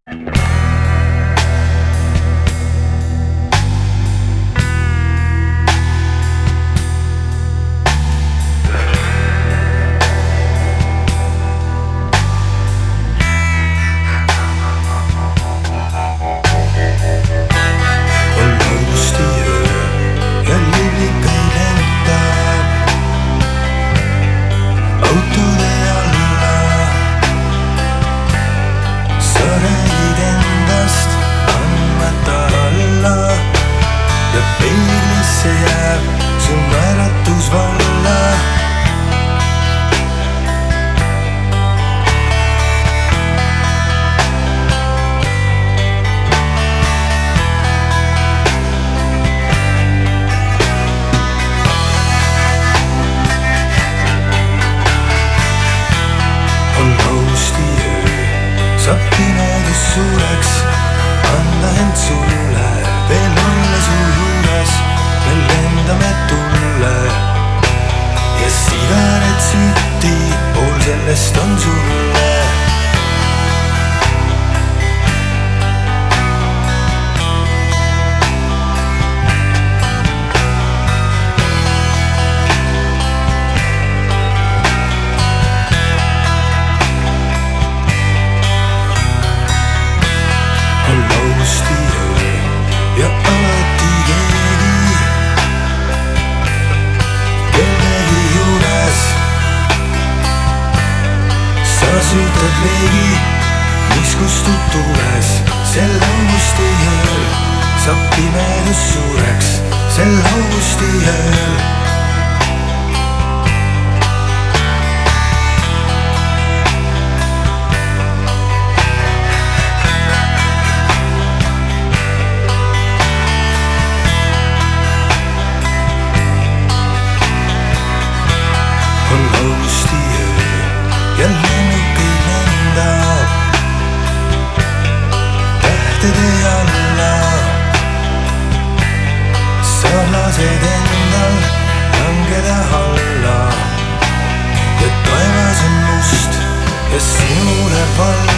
Peeglisse jääb su naeratus valla. On lausti öö, saab pimedus suureks, anda end sulle veel olla su juures. Me lendame tulle ja sigaret sütti, pool sellest on sulle. On lausti öö ja alati keegi kellegi juures. Sa süütad leegi, mis kustub tuules. Sel augusti ööl saab pimedus suureks. Sel augusti ööl on lausti öö ja lennukeid lendab tähtede alla. Sa lased endal langeda alla ja taevas on must ja sinule valla.